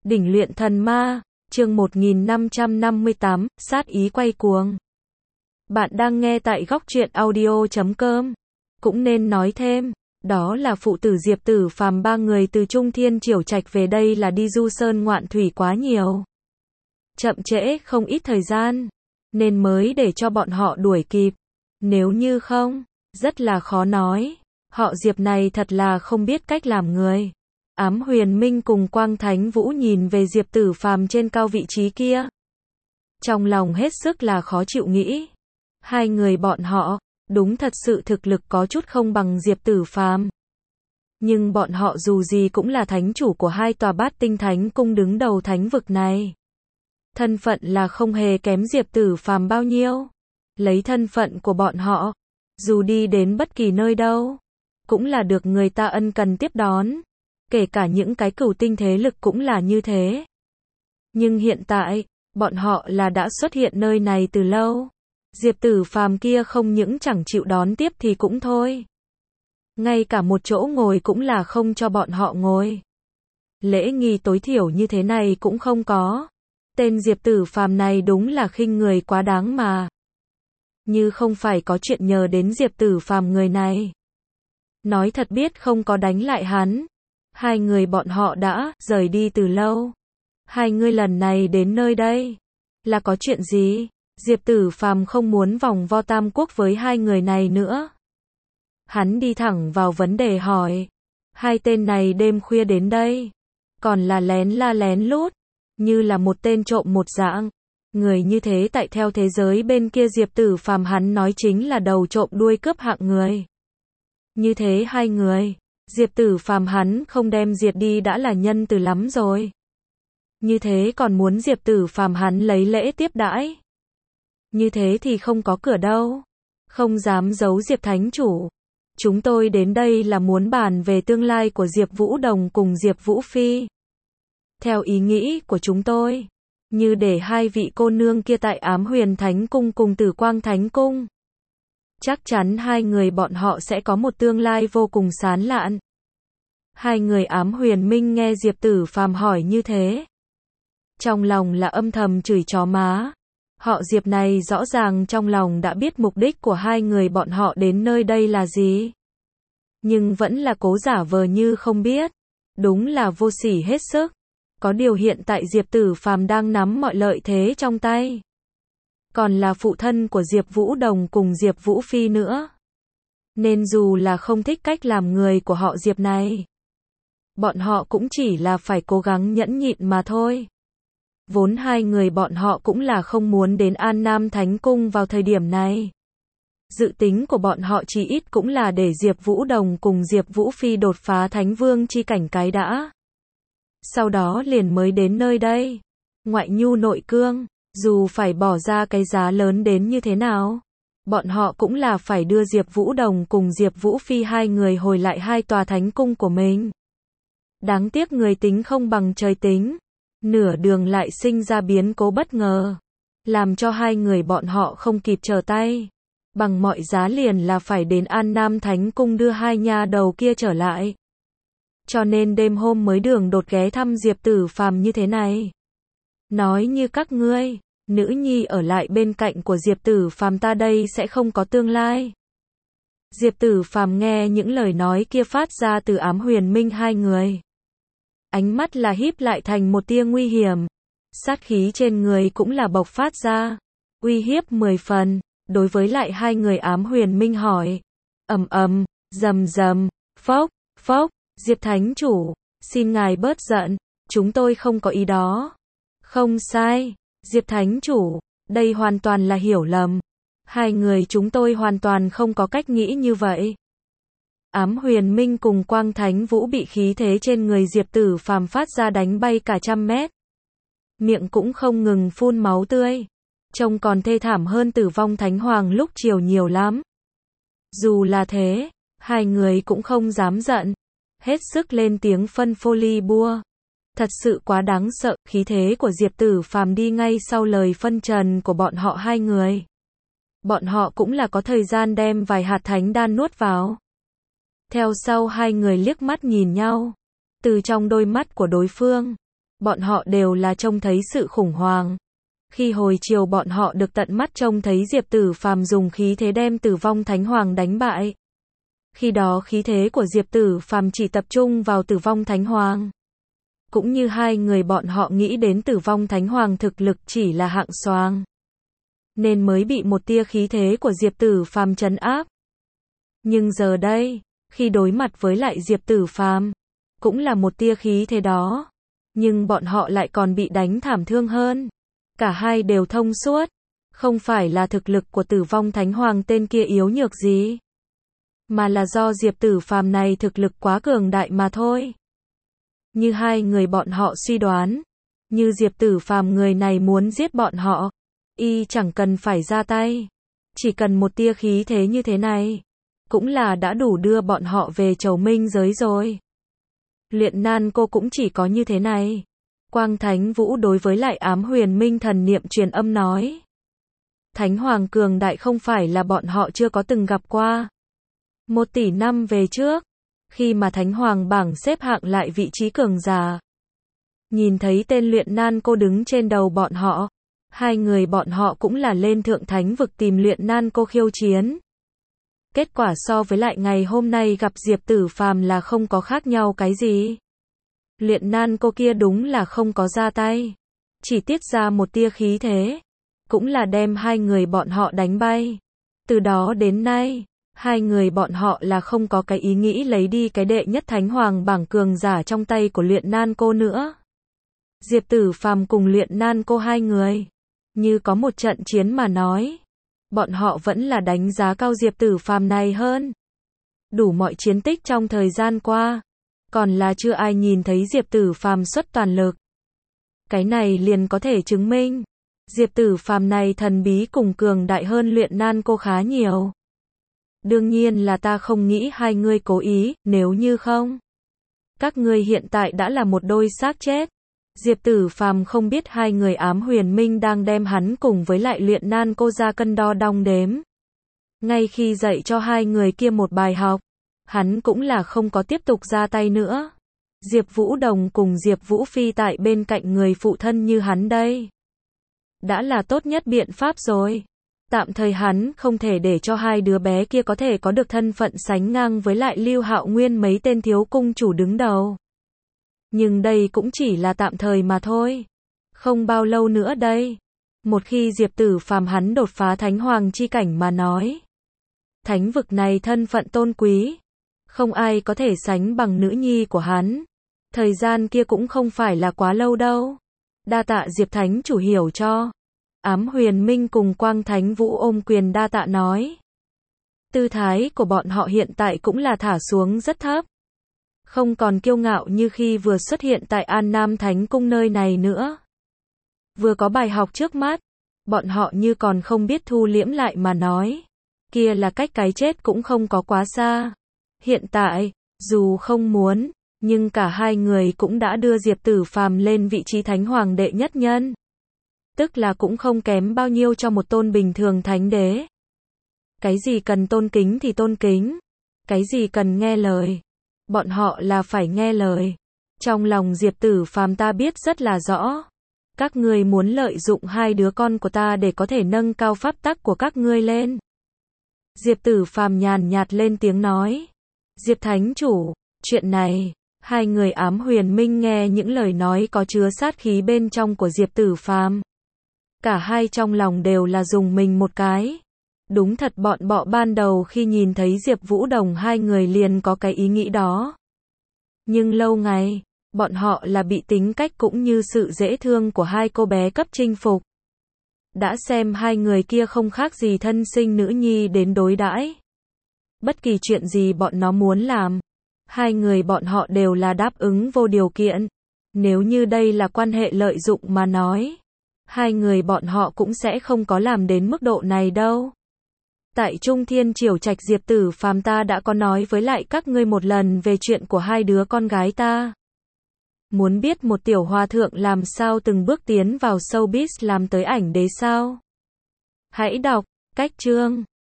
Đỉnh luyện thần ma, chương 1558, sát ý quay cuồng. Bạn đang nghe tại góc truyện audio.com. Cũng nên nói thêm, đó là phụ tử Diệp Tử Phàm ba người từ Trung Thiên Triều Trạch về đây là đi du sơn ngoạn thủy quá nhiều. Chậm trễ không ít thời gian, nên mới để cho bọn họ đuổi kịp. Nếu như không, rất là khó nói. Họ Diệp này thật là không biết cách làm người. Ám Huyền Minh cùng Quang Thánh Vũ nhìn về Diệp Tử Phàm trên cao vị trí kia. Trong lòng hết sức là khó chịu nghĩ. Hai người bọn họ, đúng thật sự thực lực có chút không bằng Diệp Tử Phàm. Nhưng bọn họ dù gì cũng là thánh chủ của hai tòa Bát Tinh Thánh cung đứng đầu thánh vực này. Thân phận là không hề kém Diệp Tử Phàm bao nhiêu. Lấy thân phận của bọn họ, dù đi đến bất kỳ nơi đâu, cũng là được người ta ân cần tiếp đón. Kể cả những cái cửu tinh thế lực cũng là như thế. Nhưng hiện tại, bọn họ là đã xuất hiện nơi này từ lâu. Diệp Tử Phàm kia không những chẳng chịu đón tiếp thì cũng thôi. Ngay cả một chỗ ngồi cũng là không cho bọn họ ngồi. Lễ nghi tối thiểu như thế này cũng không có. Tên Diệp Tử Phàm này đúng là khinh người quá đáng mà. Như không phải có chuyện nhờ đến Diệp Tử Phàm người này. Nói thật biết không có đánh lại hắn. Hai người bọn họ đã rời đi từ lâu. Hai người lần này đến nơi đây là có chuyện gì? Diệp Tử Phàm không muốn vòng vo tam quốc với hai người này nữa. Hắn đi thẳng vào vấn đề hỏi. Hai tên này đêm khuya đến đây, còn là lén la lén lút, như là một tên trộm một dạng. Người như thế tại theo thế giới bên kia Diệp Tử Phàm hắn nói chính là đầu trộm đuôi cướp hạng người. Như thế hai người, Diệp Tử Phàm hắn không đem diệt đi đã là nhân từ lắm rồi. Như thế còn muốn Diệp Tử Phàm hắn lấy lễ tiếp đãi. Như thế thì không có cửa đâu. Không dám giấu Diệp Thánh Chủ. Chúng tôi đến đây là muốn bàn về tương lai của Diệp Vũ Đồng cùng Diệp Vũ Phi. Theo ý nghĩ của chúng tôi, như để hai vị cô nương kia tại Ám Huyền Thánh Cung cùng Tử Quang Thánh Cung. Chắc chắn hai người bọn họ sẽ có một tương lai vô cùng sán lạn. Hai người Ám Huyền Minh nghe Diệp Tử Phàm hỏi như thế. Trong lòng là âm thầm chửi chó má. Họ Diệp này rõ ràng trong lòng đã biết mục đích của hai người bọn họ đến nơi đây là gì. Nhưng vẫn là cố giả vờ như không biết. Đúng là vô sỉ hết sức. Có điều hiện tại Diệp Tử Phàm đang nắm mọi lợi thế trong tay. Còn là phụ thân của Diệp Vũ Đồng cùng Diệp Vũ Phi nữa. Nên dù là không thích cách làm người của họ Diệp này, bọn họ cũng chỉ là phải cố gắng nhẫn nhịn mà thôi. Vốn hai người bọn họ cũng là không muốn đến An Nam Thánh Cung vào thời điểm này. Dự tính của bọn họ chỉ ít cũng là để Diệp Vũ Đồng cùng Diệp Vũ Phi đột phá Thánh Vương chi cảnh cái đã. Sau đó liền mới đến nơi đây. Ngoại nhu nội cương, dù phải bỏ ra cái giá lớn đến như thế nào, bọn họ cũng là phải đưa Diệp Vũ Đồng cùng Diệp Vũ Phi hai người hồi lại hai tòa thánh cung của mình. Đáng tiếc người tính không bằng trời tính. Nửa đường lại sinh ra biến cố bất ngờ, làm cho hai người bọn họ không kịp trở tay. Bằng mọi giá liền là phải đến An Nam Thánh Cung đưa hai nha đầu kia trở lại. Cho nên đêm hôm mới đường đột ghé thăm Diệp Tử Phàm như thế này. Nói như các ngươi, nữ nhi ở lại bên cạnh của Diệp Tử Phàm ta đây sẽ không có tương lai. Diệp Tử Phàm nghe những lời nói kia phát ra từ Ám Huyền Minh hai người. Ánh mắt là híp lại thành một tia nguy hiểm. Sát khí trên người cũng là bộc phát ra. Uy hiếp 10 phần, đối với lại hai người Ám Huyền Minh hỏi. Rầm rầm, phốc, phốc, Diệp Thánh Chủ, xin ngài bớt giận, chúng tôi không có ý đó. Không sai, Diệp Thánh Chủ, đây hoàn toàn là hiểu lầm. Hai người chúng tôi hoàn toàn không có cách nghĩ như vậy. Ám Huyền Minh cùng Quang Thánh Vũ bị khí thế trên người Diệp Tử Phàm phát ra đánh bay cả trăm mét. Miệng cũng không ngừng phun máu tươi. Trông còn thê thảm hơn Tử Vong Thánh Hoàng lúc chiều nhiều lắm. Dù là thế, hai người cũng không dám giận. Hết sức lên tiếng phân phối bua. Thật sự quá đáng sợ, khí thế của Diệp Tử Phàm đi ngay sau lời phân trần của bọn họ hai người. Bọn họ cũng là có thời gian đem vài hạt thánh đan nuốt vào. Theo sau hai người liếc mắt nhìn nhau. Từ trong đôi mắt của đối phương, bọn họ đều là trông thấy sự khủng hoảng. Khi hồi chiều bọn họ được tận mắt trông thấy Diệp Tử Phàm dùng khí thế đem Tử Vong Thánh Hoàng đánh bại. Khi đó khí thế của Diệp Tử Phàm chỉ tập trung vào Tử Vong Thánh Hoàng. Cũng như hai người bọn họ nghĩ đến Tử Vong Thánh Hoàng thực lực chỉ là hạng xoang, nên mới bị một tia khí thế của Diệp Tử Phàm trấn áp. Nhưng giờ đây, khi đối mặt với lại Diệp Tử Phàm, cũng là một tia khí thế đó, nhưng bọn họ lại còn bị đánh thảm thương hơn. Cả hai đều thông suốt, không phải là thực lực của Tử Vong Thánh Hoàng tên kia yếu nhược gì, mà là do Diệp Tử Phàm này thực lực quá cường đại mà thôi. Như hai người bọn họ suy đoán, như Diệp Tử Phàm người này muốn giết bọn họ, y chẳng cần phải ra tay, chỉ cần một tia khí thế như thế này, cũng là đã đủ đưa bọn họ về Chầu Minh giới rồi. Luyện Nan cô cũng chỉ có như thế này. Quang Thánh Vũ đối với lại Ám Huyền Minh thần niệm truyền âm nói. Thánh Hoàng cường đại không phải là bọn họ chưa có từng gặp qua. 1 tỷ năm về trước, khi mà Thánh Hoàng bảng xếp hạng lại vị trí cường giả, nhìn thấy tên Luyện Nan cô đứng trên đầu bọn họ, hai người bọn họ cũng là lên Thượng Thánh vực tìm Luyện Nan cô khiêu chiến. Kết quả so với lại ngày hôm nay gặp Diệp Tử Phàm là không có khác nhau cái gì. Luyện Nan cô kia đúng là không có ra tay, chỉ tiết ra một tia khí thế, cũng là đem hai người bọn họ đánh bay. Từ đó đến nay, hai người bọn họ là không có cái ý nghĩ lấy đi cái đệ nhất Thánh Hoàng bảng cường giả trong tay của Luyện Nan cô nữa. Diệp Tử Phàm cùng Luyện Nan cô hai người, như có một trận chiến mà nói, bọn họ vẫn là đánh giá cao Diệp Tử Phàm này hơn. Đủ mọi chiến tích trong thời gian qua, còn là chưa ai nhìn thấy Diệp Tử Phàm xuất toàn lực. Cái này liền có thể chứng minh, Diệp Tử Phàm này thần bí cùng cường đại hơn Luyện Nan cô khá nhiều. Đương nhiên là ta không nghĩ hai người cố ý, nếu như không, các ngươi hiện tại đã là một đôi xác chết. Diệp Tử Phàm không biết hai người Ám Huyền Minh đang đem hắn cùng với lại Luyện Nan cô ra cân đo đong đếm. Ngay khi dạy cho hai người kia một bài học, hắn cũng là không có tiếp tục ra tay nữa. Diệp Vũ Đồng cùng Diệp Vũ Phi tại bên cạnh người phụ thân như hắn đây, đã là tốt nhất biện pháp rồi. Tạm thời hắn không thể để cho hai đứa bé kia có thể có được thân phận sánh ngang với lại Lưu Hạo Nguyên mấy tên thiếu cung chủ đứng đầu. Nhưng đây cũng chỉ là tạm thời mà thôi. Không bao lâu nữa đây, một khi Diệp Tử Phàm hắn đột phá Thánh Hoàng chi cảnh mà nói, thánh vực này thân phận tôn quý, không ai có thể sánh bằng nữ nhi của hắn. Thời gian kia cũng không phải là quá lâu đâu. Đa tạ Diệp Thánh chủ hiểu cho. Ám Huyền Minh cùng Quang Thánh Vũ ôm quyền đa tạ nói. Tư thái của bọn họ hiện tại cũng là thả xuống rất thấp, không còn kiêu ngạo như khi vừa xuất hiện tại An Nam Thánh Cung nơi này nữa. Vừa có bài học trước mắt, bọn họ như còn không biết thu liễm lại mà nói. Kia là cách cái chết cũng không có quá xa. Hiện tại, dù không muốn, nhưng cả hai người cũng đã đưa Diệp Tử Phàm lên vị trí Thánh Hoàng đệ nhất nhân. Tức là cũng không kém bao nhiêu cho một tôn bình thường thánh đế. Cái gì cần tôn kính thì tôn kính, cái gì cần nghe lời, bọn họ là phải nghe lời. Trong lòng Diệp Tử Phàm ta biết rất là rõ. Các ngươi muốn lợi dụng hai đứa con của ta để có thể nâng cao pháp tắc của các ngươi lên. Diệp Tử Phàm nhàn nhạt lên tiếng nói. Diệp Thánh chủ, chuyện này, hai người Ám Huyền Minh nghe những lời nói có chứa sát khí bên trong của Diệp Tử Phàm, cả hai trong lòng đều là dùng mình một cái. Đúng thật bọn họ ban đầu khi nhìn thấy Diệp Vũ Đồng hai người liền có cái ý nghĩ đó. Nhưng lâu ngày, bọn họ là bị tính cách cũng như sự dễ thương của hai cô bé cấp chinh phục. Đã xem hai người kia không khác gì thân sinh nữ nhi đến đối đãi. Bất kỳ chuyện gì bọn nó muốn làm, hai người bọn họ đều là đáp ứng vô điều kiện. Nếu như đây là quan hệ lợi dụng mà nói, hai người bọn họ cũng sẽ không có làm đến mức độ này đâu. Tại Trung Thiên Triều Trạch Diệp Tử Phàm ta đã có nói với lại các ngươi một lần về chuyện của hai đứa con gái ta. Muốn biết một tiểu hòa thượng làm sao từng bước tiến vào showbiz làm tới ảnh đế sao? Hãy đọc cách chương